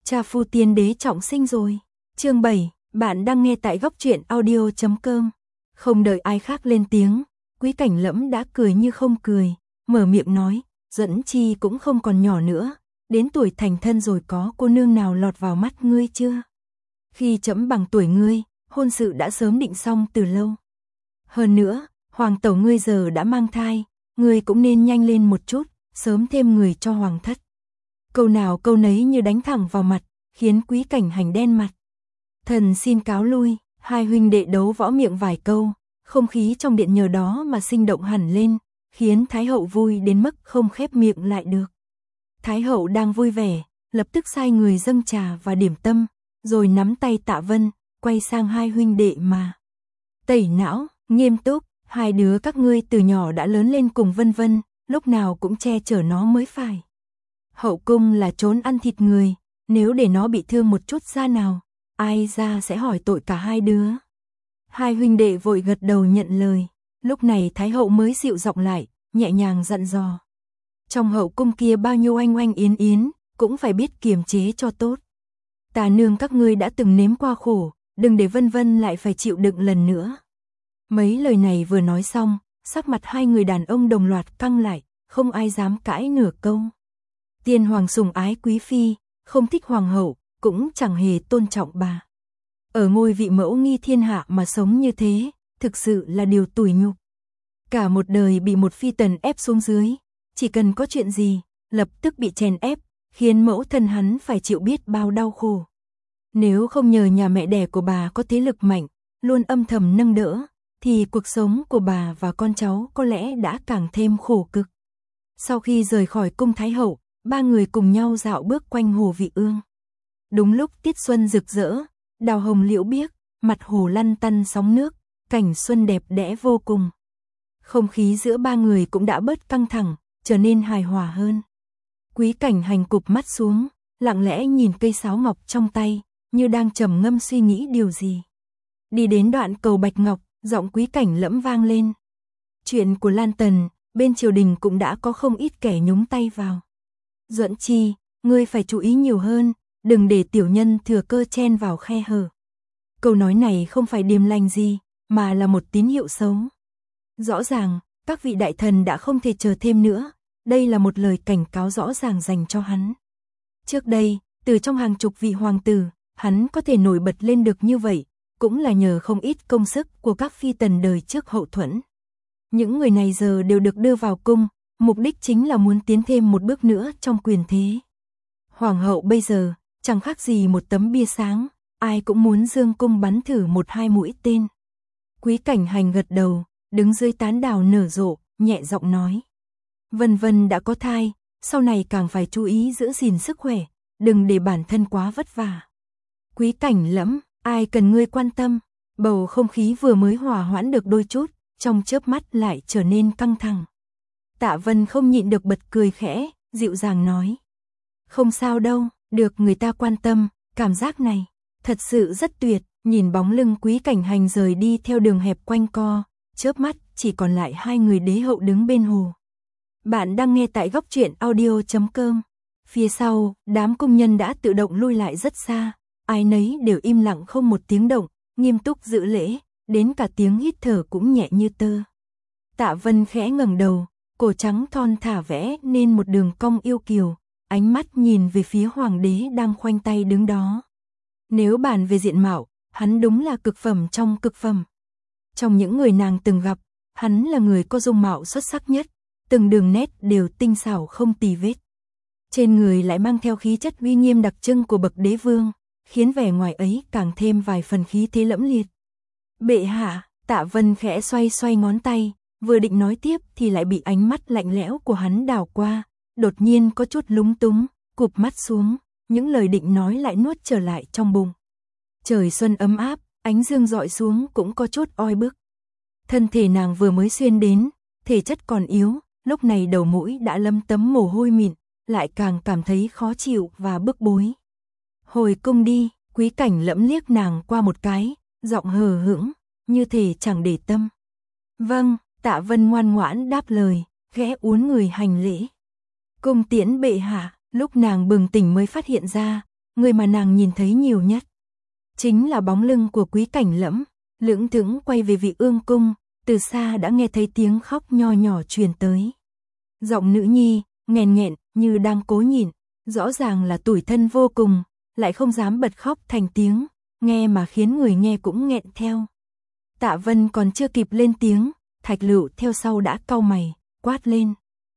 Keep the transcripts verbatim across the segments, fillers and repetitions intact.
Cha phu tiên đế trọng sinh rồi. Chương bảy, bạn đang nghe tại góc truyện audio chấm com. Không đợi ai khác lên tiếng, Quý Cảnh Lẫm đã cười như không cười, mở miệng nói, Duẫn Chi cũng không còn nhỏ nữa, đến tuổi thành thân rồi, có cô nương nào lọt vào mắt ngươi chưa? Khi trẫm bằng tuổi ngươi, hôn sự đã sớm định xong từ lâu. Hơn nữa, hoàng tẩu ngươi giờ đã mang thai, ngươi cũng nên nhanh lên một chút, sớm thêm người cho hoàng thất. Câu nào câu nấy như đánh thẳng vào mặt, khiến Quý Cảnh Hành đen mặt. Thần xin cáo lui. Hai huynh đệ đấu võ miệng vài câu, không khí trong điện nhờ đó mà sinh động hẳn lên, khiến Thái hậu vui đến mức không khép miệng lại được. Thái hậu đang vui vẻ, lập tức sai người dâng trà và điểm tâm, rồi nắm tay Tạ Vân, quay sang hai huynh đệ mà tẩy não, nghiêm túc, hai đứa các ngươi từ nhỏ đã lớn lên cùng Vân Vân, lúc nào cũng che chở nó mới phải. Hậu cung là trốn ăn thịt người, nếu để nó bị thương một chút ra nào, ai ra sẽ hỏi tội cả hai đứa. Hai huynh đệ vội gật đầu nhận lời, lúc này Thái hậu mới dịu giọng lại, nhẹ nhàng dặn dò. Trong hậu cung kia bao nhiêu oanh oanh yến yến, cũng phải biết kiềm chế cho tốt. Tà nương các ngươi đã từng nếm qua khổ, đừng để Vân Vân lại phải chịu đựng lần nữa. Mấy lời này vừa nói xong, sắc mặt hai người đàn ông đồng loạt căng lại, không ai dám cãi nửa câu. Tiên hoàng sủng ái quý phi, không thích hoàng hậu, cũng chẳng hề tôn trọng bà. Ở ngôi vị mẫu nghi thiên hạ mà sống như thế, thực sự là điều tủi nhục. Cả một đời bị một phi tần ép xuống dưới, chỉ cần có chuyện gì, lập tức bị chèn ép, khiến mẫu thân hắn phải chịu biết bao đau khổ. Nếu không nhờ nhà mẹ đẻ của bà có thế lực mạnh, luôn âm thầm nâng đỡ, thì cuộc sống của bà và con cháu có lẽ đã càng thêm khổ cực. Sau khi rời khỏi cung Thái hậu, ba người cùng nhau dạo bước quanh hồ Vị Ương. Đúng lúc tiết xuân rực rỡ, đào hồng liễu biếc, mặt hồ lăn tăn sóng nước, cảnh xuân đẹp đẽ vô cùng. Không khí giữa ba người cũng đã bớt căng thẳng, trở nên hài hòa hơn. Quý Cảnh Hành cụp mắt xuống, lặng lẽ nhìn cây sáo ngọc trong tay, như đang trầm ngâm suy nghĩ điều gì. Đi đến đoạn cầu Bạch Ngọc, giọng Quý Cảnh Lẫm vang lên. Chuyện của Lan Tần, bên triều đình cũng đã có không ít kẻ nhúng tay vào. Duẫn Chi, ngươi phải chú ý nhiều hơn, đừng để tiểu nhân thừa cơ chen vào khe hở. Câu nói này không phải điềm lành gì, mà là một tín hiệu xấu. Rõ ràng, các vị đại thần đã không thể chờ thêm nữa, đây là một lời cảnh cáo rõ ràng dành cho hắn. Trước đây, từ trong hàng chục vị hoàng tử, hắn có thể nổi bật lên được như vậy, cũng là nhờ không ít công sức của các phi tần đời trước hậu thuẫn. Những người này giờ đều được đưa vào cung, mục đích chính là muốn tiến thêm một bước nữa trong quyền thế. Hoàng hậu bây giờ, chẳng khác gì một tấm bia sáng, ai cũng muốn dương cung bắn thử một hai mũi tên. Quý Cảnh Hành gật đầu, đứng dưới tán đào nở rộ, nhẹ giọng nói. Vân Vân đã có thai, sau này càng phải chú ý giữ gìn sức khỏe, đừng để bản thân quá vất vả. Quý Cảnh Lẫm, ai cần ngươi quan tâm, bầu không khí vừa mới hòa hoãn được đôi chút, trong chớp mắt lại trở nên căng thẳng. Tạ Vân không nhịn được bật cười khẽ, dịu dàng nói. Không sao đâu, được người ta quan tâm, cảm giác này, thật sự rất tuyệt. Nhìn bóng lưng Quý Cảnh Hành rời đi theo đường hẹp quanh co, chớp mắt chỉ còn lại hai người đế hậu đứng bên hồ. Bạn đang nghe tại góc truyện audio chấm com. Phía sau, đám công nhân đã tự động lui lại rất xa, ai nấy đều im lặng không một tiếng động, nghiêm túc giữ lễ, đến cả tiếng hít thở cũng nhẹ như tơ. Tạ Vân khẽ ngẩng đầu, cổ trắng thon thả vẽ nên một đường cong yêu kiều, ánh mắt nhìn về phía hoàng đế đang khoanh tay đứng đó. Nếu bàn về diện mạo, hắn đúng là cực phẩm trong cực phẩm. Trong những người nàng từng gặp, hắn là người có dung mạo xuất sắc nhất, từng đường nét đều tinh xảo không tì vết. Trên người lại mang theo khí chất uy nghiêm đặc trưng của bậc đế vương, khiến vẻ ngoài ấy càng thêm vài phần khí thế lẫm liệt. Bệ hạ, Tạ Vân khẽ xoay xoay ngón tay, vừa định nói tiếp thì lại bị ánh mắt lạnh lẽo của hắn đảo qua, đột nhiên có chút lúng túng, cụp mắt xuống, những lời định nói lại nuốt trở lại trong bụng. Trời xuân ấm áp, ánh dương dọi xuống cũng có chút oi bức. Thân thể nàng vừa mới xuyên đến, thể chất còn yếu, lúc này đầu mũi đã lấm tấm mồ hôi mịn, lại càng cảm thấy khó chịu và bức bối. Hồi cung đi, Quý Cảnh Lẫm liếc nàng qua một cái, giọng hờ hững, như thể chẳng để tâm. Vâng, Tạ Vân ngoan ngoãn đáp lời, khẽ uốn người hành lễ. Cung tiễn bệ hạ. Lúc nàng bừng tỉnh mới phát hiện ra, người mà nàng nhìn thấy nhiều nhất chính là bóng lưng của Quý Cảnh Lẫm, lững thững quay về Vị Ương cung, từ xa đã nghe thấy tiếng khóc nho nhỏ truyền tới. Giọng nữ nhi nghẹn nghẹn như đang cố nhịn, rõ ràng là tủi thân vô cùng, lại không dám bật khóc thành tiếng, nghe mà khiến người nghe cũng nghẹn theo. Tạ Vân còn chưa kịp lên tiếng, Thạch Lựu theo sau đã cau mày, quát lên.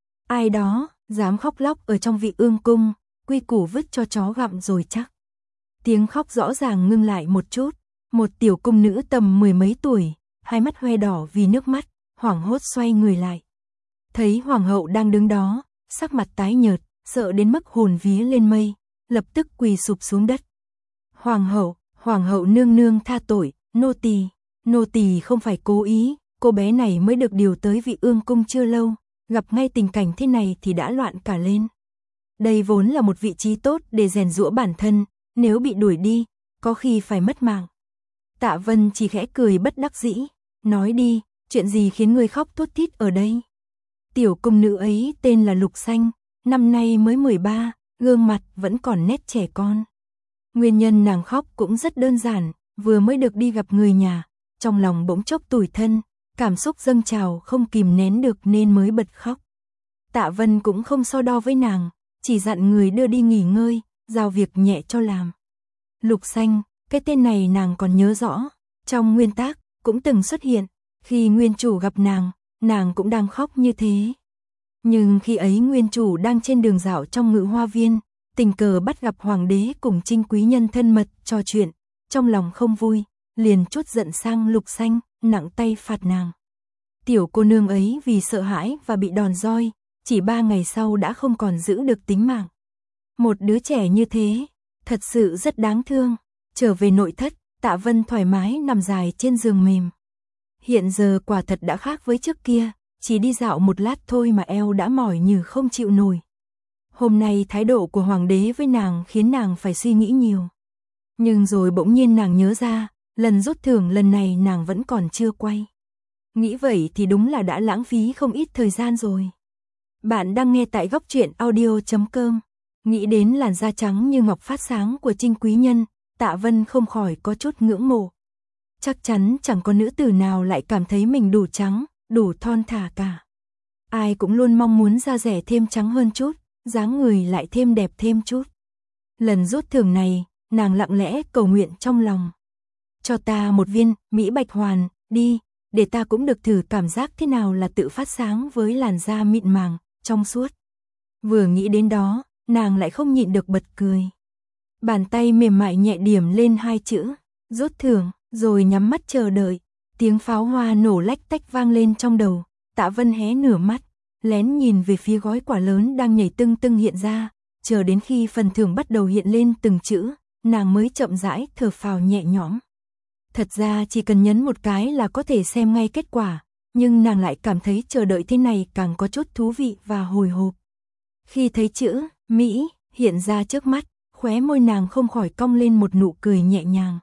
Ai đó, dám khóc lóc ở trong Vị Ương cung, quy củ vứt cho chó gặm rồi chắc. Tiếng khóc rõ ràng ngưng lại một chút, một tiểu cung nữ tầm mười mấy tuổi, hai mắt hoe đỏ vì nước mắt, hoảng hốt xoay người lại. Thấy hoàng hậu đang đứng đó, sắc mặt tái nhợt, sợ đến mức hồn vía lên mây, lập tức quỳ sụp xuống đất. Hoàng hậu, hoàng hậu nương nương tha tội, nô tỳ, nô tỳ không phải cố ý, cô bé này mới được điều tới Vị Ương cung chưa lâu, gặp ngay tình cảnh thế này thì đã loạn cả lên. Đây vốn là một vị trí tốt để rèn giũa bản thân, nếu bị đuổi đi, có khi phải mất mạng. Tạ Vân chỉ khẽ cười bất đắc dĩ, nói đi, chuyện gì khiến ngươi khóc thút thít ở đây? Tiểu cung nữ ấy tên là Lục Xanh, năm nay mới mười ba, gương mặt vẫn còn nét trẻ con. Nguyên nhân nàng khóc cũng rất đơn giản, vừa mới được đi gặp người nhà, trong lòng bỗng chốc tủi thân, cảm xúc dâng trào không kìm nén được nên mới bật khóc. Tạ Vân cũng không so đo với nàng, chỉ dặn người đưa đi nghỉ ngơi, giao việc nhẹ cho làm. Lục Xanh, cái tên này nàng còn nhớ rõ, trong nguyên tác cũng từng xuất hiện, khi nguyên chủ gặp nàng, nàng cũng đang khóc như thế. Nhưng khi ấy nguyên chủ đang trên đường dạo trong Ngự Hoa Viên, tình cờ bắt gặp hoàng đế cùng Trinh quý nhân thân mật trò chuyện, trong lòng không vui, liền trút giận sang Lục Xanh, nặng tay phạt nàng. Tiểu cô nương ấy vì sợ hãi và bị đòn roi, chỉ ba ngày sau đã không còn giữ được tính mạng. Một đứa trẻ như thế, thật sự rất đáng thương. Trở về nội thất, Tạ Vân thoải mái nằm dài trên giường mềm. Hiện giờ quả thật đã khác với trước kia, chỉ đi dạo một lát thôi mà eo đã mỏi như không chịu nổi. Hôm nay thái độ của hoàng đế với nàng khiến nàng phải suy nghĩ nhiều. Nhưng rồi bỗng nhiên nàng nhớ ra, lần rút thưởng lần này nàng vẫn còn chưa quay. Nghĩ vậy thì đúng là đã lãng phí không ít thời gian rồi. Bạn đang nghe tại góc truyện audio chấm com. Nghĩ đến làn da trắng như ngọc phát sáng của Trinh quý nhân, Tạ Vân không khỏi có chút ngưỡng mộ. Chắc chắn chẳng có nữ tử nào lại cảm thấy mình đủ trắng, đủ thon thả cả. Ai cũng luôn mong muốn da rẻ thêm trắng hơn chút, dáng người lại thêm đẹp thêm chút. Lần rút thưởng này, nàng lặng lẽ cầu nguyện trong lòng. Cho ta một viên Mỹ Bạch Hoàn, đi, để ta cũng được thử cảm giác thế nào là tự phát sáng với làn da mịn màng, trong suốt. Vừa nghĩ đến đó, nàng lại không nhịn được bật cười. Bàn tay mềm mại nhẹ điểm lên hai chữ, rút thưởng, rồi nhắm mắt chờ đợi. Tiếng pháo hoa nổ lách tách vang lên trong đầu, Tạ Vân hé nửa mắt, lén nhìn về phía gói quà lớn đang nhảy tưng tưng hiện ra, chờ đến khi phần thưởng bắt đầu hiện lên từng chữ, nàng mới chậm rãi thở phào nhẹ nhõm. Thật ra chỉ cần nhấn một cái là có thể xem ngay kết quả, nhưng nàng lại cảm thấy chờ đợi thế này càng có chút thú vị và hồi hộp. Khi thấy chữ Mỹ hiện ra trước mắt, khóe môi nàng không khỏi cong lên một nụ cười nhẹ nhàng.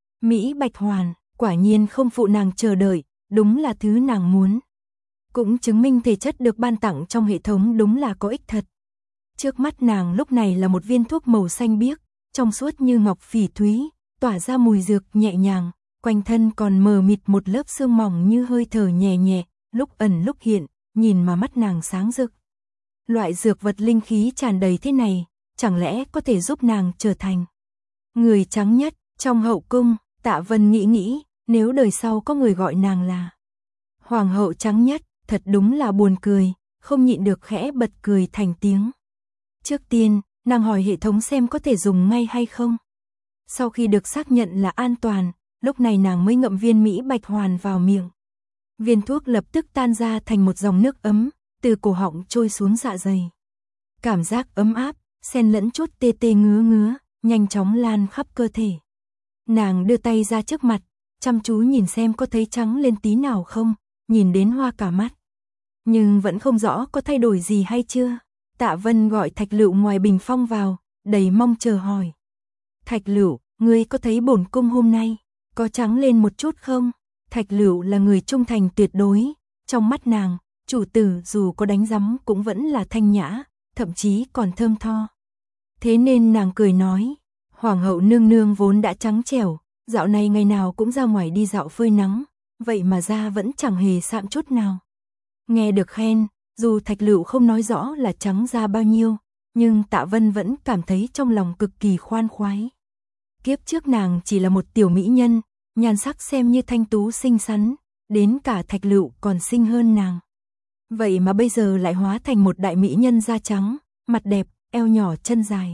Mỹ Bạch Hoàn, quả nhiên không phụ nàng chờ đợi, đúng là thứ nàng muốn. Cũng chứng minh thể chất được ban tặng trong hệ thống đúng là có ích thật. Trước mắt nàng lúc này là một viên thuốc màu xanh biếc, trong suốt như ngọc phỉ thúy, tỏa ra mùi dược nhẹ nhàng, quanh thân còn mờ mịt một lớp sương mỏng như hơi thở nhẹ nhẹ, lúc ẩn lúc hiện, nhìn mà mắt nàng sáng rực. Loại dược vật linh khí tràn đầy thế này, chẳng lẽ có thể giúp nàng trở thành người trắng nhất trong hậu cung? Tạ Vân nghĩ nghĩ, nếu đời sau có người gọi nàng là hoàng hậu trắng nhất, thật đúng là buồn cười, không nhịn được khẽ bật cười thành tiếng. Trước tiên, nàng hỏi hệ thống xem có thể dùng ngay hay không. Sau khi được xác nhận là an toàn, lúc này nàng mới ngậm viên Mỹ Bạch Hoàn vào miệng. Viên thuốc lập tức tan ra thành một dòng nước ấm, từ cổ họng trôi xuống dạ dày. Cảm giác ấm áp, xen lẫn chút tê tê ngứa ngứa, nhanh chóng lan khắp cơ thể. Nàng đưa tay ra trước mặt, chăm chú nhìn xem có thấy trắng lên tí nào không, nhìn đến hoa cả mắt. Nhưng vẫn không rõ có thay đổi gì hay chưa. Tạ Vân gọi Thạch Lựu ngoài bình phong vào, đầy mong chờ hỏi. Thạch Lựu, ngươi có thấy bổn cung hôm nay có trắng lên một chút không? Thạch Lựu là người trung thành tuyệt đối, trong mắt nàng, chủ tử dù có đánh rắm cũng vẫn là thanh nhã, thậm chí còn thơm tho. Thế nên nàng cười nói, Hoàng hậu nương nương vốn đã trắng trẻo, dạo này ngày nào cũng ra ngoài đi dạo phơi nắng, vậy mà da vẫn chẳng hề sạm chút nào. Nghe được khen, dù Thạch Lựu không nói rõ là trắng da bao nhiêu, nhưng Tạ Vân vẫn cảm thấy trong lòng cực kỳ khoan khoái. Kiếp trước nàng chỉ là một tiểu mỹ nhân, nhan sắc xem như thanh tú xinh xắn, đến cả Thạch Lựu còn xinh hơn nàng. Vậy mà bây giờ lại hóa thành một đại mỹ nhân da trắng, mặt đẹp, eo nhỏ chân dài.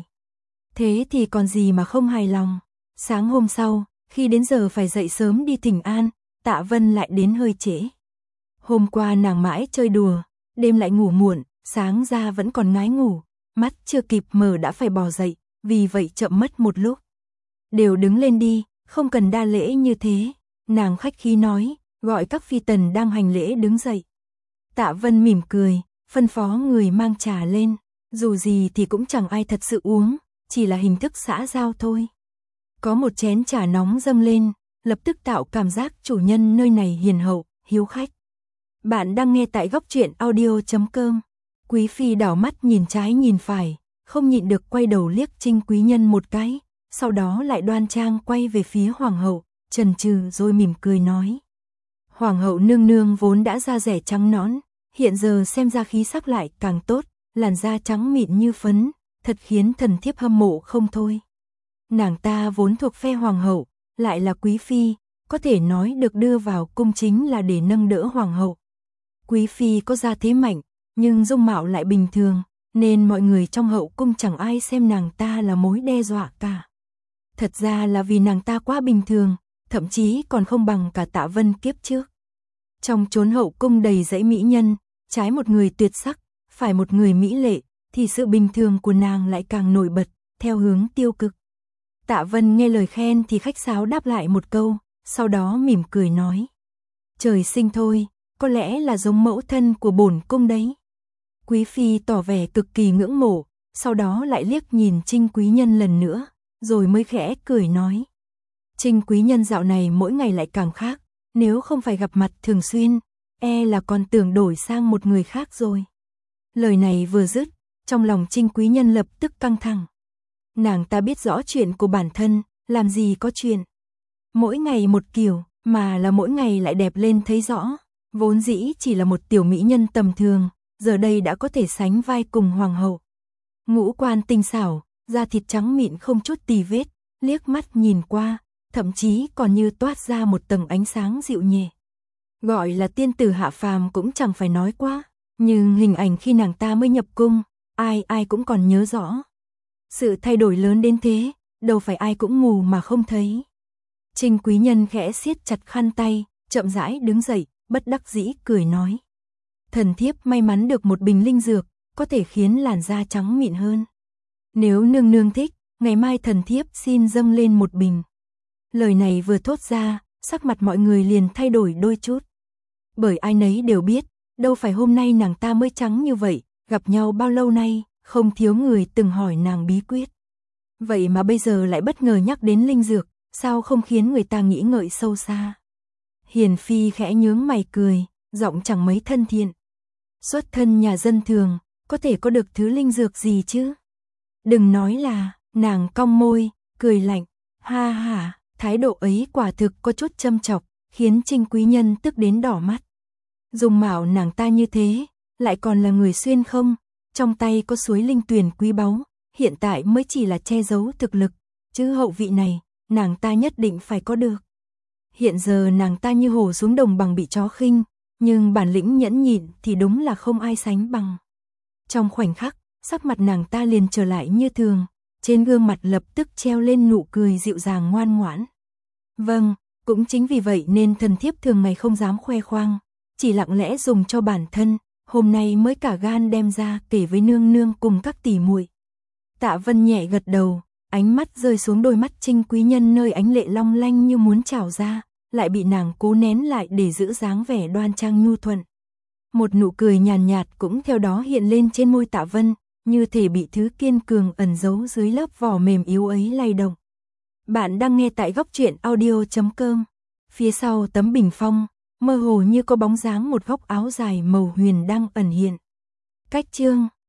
Thế thì còn gì mà không hài lòng. Sáng hôm sau, khi đến giờ phải dậy sớm đi thỉnh an, Tạ Vân lại đến hơi trễ. Hôm qua nàng mãi chơi đùa, đêm lại ngủ muộn, sáng ra vẫn còn ngái ngủ, mắt chưa kịp mở đã phải bò dậy, vì vậy chậm mất một lúc. Đều đứng lên đi, không cần đa lễ như thế, nàng khách khí nói, gọi các phi tần đang hành lễ đứng dậy. Tạ Vân mỉm cười, phân phó người mang trà lên, dù gì thì cũng chẳng ai thật sự uống, chỉ là hình thức xã giao thôi. Có một chén trà nóng dâng lên, lập tức tạo cảm giác chủ nhân nơi này hiền hậu, hiếu khách. Bạn đang nghe tại góc truyện audio chấm com. Quý phi đảo mắt nhìn trái nhìn phải, không nhịn được quay đầu liếc Trinh quý nhân một cái, sau đó lại đoan trang quay về phía hoàng hậu, chần chừ rồi mỉm cười nói. Hoàng hậu nương nương vốn đã da rẻ trắng nõn, hiện giờ xem ra khí sắc lại càng tốt, làn da trắng mịn như phấn, thật khiến thần thiếp hâm mộ không thôi. Nàng ta vốn thuộc phe hoàng hậu, lại là quý phi, có thể nói được đưa vào cung chính là để nâng đỡ hoàng hậu. Quý phi có gia thế mạnh, nhưng dung mạo lại bình thường, nên mọi người trong hậu cung chẳng ai xem nàng ta là mối đe dọa cả. Thật ra là vì nàng ta quá bình thường, thậm chí còn không bằng cả Tạ Vân kiếp trước. Trong chốn hậu cung đầy dãy mỹ nhân, trái một người tuyệt sắc, phải một người mỹ lệ, thì sự bình thường của nàng lại càng nổi bật, theo hướng tiêu cực. Tạ Vân nghe lời khen thì khách sáo đáp lại một câu, sau đó mỉm cười nói. Trời sinh thôi, có lẽ là giống mẫu thân của bổn cung đấy. Quý phi tỏ vẻ cực kỳ ngưỡng mộ, sau đó lại liếc nhìn Trinh quý nhân lần nữa, rồi mới khẽ cười nói. Trinh quý nhân dạo này mỗi ngày lại càng khác, nếu không phải gặp mặt thường xuyên, e là còn tưởng đổi sang một người khác rồi. Lời này vừa dứt, trong lòng Trinh quý nhân lập tức căng thẳng. Nàng ta biết rõ chuyện của bản thân, làm gì có chuyện. Mỗi ngày một kiểu, mà là mỗi ngày lại đẹp lên thấy rõ. Vốn dĩ chỉ là một tiểu mỹ nhân tầm thường, giờ đây đã có thể sánh vai cùng hoàng hậu. Ngũ quan tinh xảo, da thịt trắng mịn không chút tì vết, liếc mắt nhìn qua, thậm chí còn như toát ra một tầng ánh sáng dịu nhẹ. Gọi là tiên tử hạ phàm cũng chẳng phải nói quá, nhưng hình ảnh khi nàng ta mới nhập cung, ai ai cũng còn nhớ rõ. Sự thay đổi lớn đến thế, đâu phải ai cũng mù mà không thấy. Trinh quý nhân khẽ siết chặt khăn tay, chậm rãi đứng dậy, bất đắc dĩ cười nói. Thần thiếp may mắn được một bình linh dược, có thể khiến làn da trắng mịn hơn. Nếu nương nương thích, ngày mai thần thiếp xin dâng lên một bình. Lời này vừa thốt ra, sắc mặt mọi người liền thay đổi đôi chút. Bởi ai nấy đều biết, đâu phải hôm nay nàng ta mới trắng như vậy, gặp nhau bao lâu nay, không thiếu người từng hỏi nàng bí quyết. Vậy mà bây giờ lại bất ngờ nhắc đến linh dược, sao không khiến người ta nghĩ ngợi sâu xa. Hiền phi khẽ nhướng mày cười, giọng chẳng mấy thân thiện. Xuất thân nhà dân thường, có thể có được thứ linh dược gì chứ? Đừng nói là, nàng cong môi, cười lạnh, ha ha, thái độ ấy quả thực có chút châm chọc, khiến Trinh quý nhân tức đến đỏ mắt. Dung mạo nàng ta như thế, lại còn là người xuyên không, trong tay có suối linh tuyền quý báu, hiện tại mới chỉ là che giấu thực lực, chứ hậu vị này, nàng ta nhất định phải có được. Hiện giờ nàng ta như hổ xuống đồng bằng bị chó khinh, nhưng bản lĩnh nhẫn nhịn thì đúng là không ai sánh bằng. Trong khoảnh khắc, sắc mặt nàng ta liền trở lại như thường, trên gương mặt lập tức treo lên nụ cười dịu dàng ngoan ngoãn. Vâng, cũng chính vì vậy nên thần thiếp thường ngày không dám khoe khoang, chỉ lặng lẽ dùng cho bản thân, hôm nay mới cả gan đem ra kể với nương nương cùng các tỷ muội. Tạ Vân nhẹ gật đầu, ánh mắt rơi xuống đôi mắt Trinh quý nhân nơi ánh lệ long lanh như muốn trào ra, lại bị nàng cố nén lại để giữ dáng vẻ đoan trang nhu thuận. Một nụ cười nhàn nhạt cũng theo đó hiện lên trên môi Tạ Vân, như thể bị thứ kiên cường ẩn giấu dưới lớp vỏ mềm yếu ấy lay động. Bạn đang nghe tại góc truyện audio chấm com. Phía sau tấm bình phong, mơ hồ như có bóng dáng một góc áo dài màu huyền đang ẩn hiện. Cách chương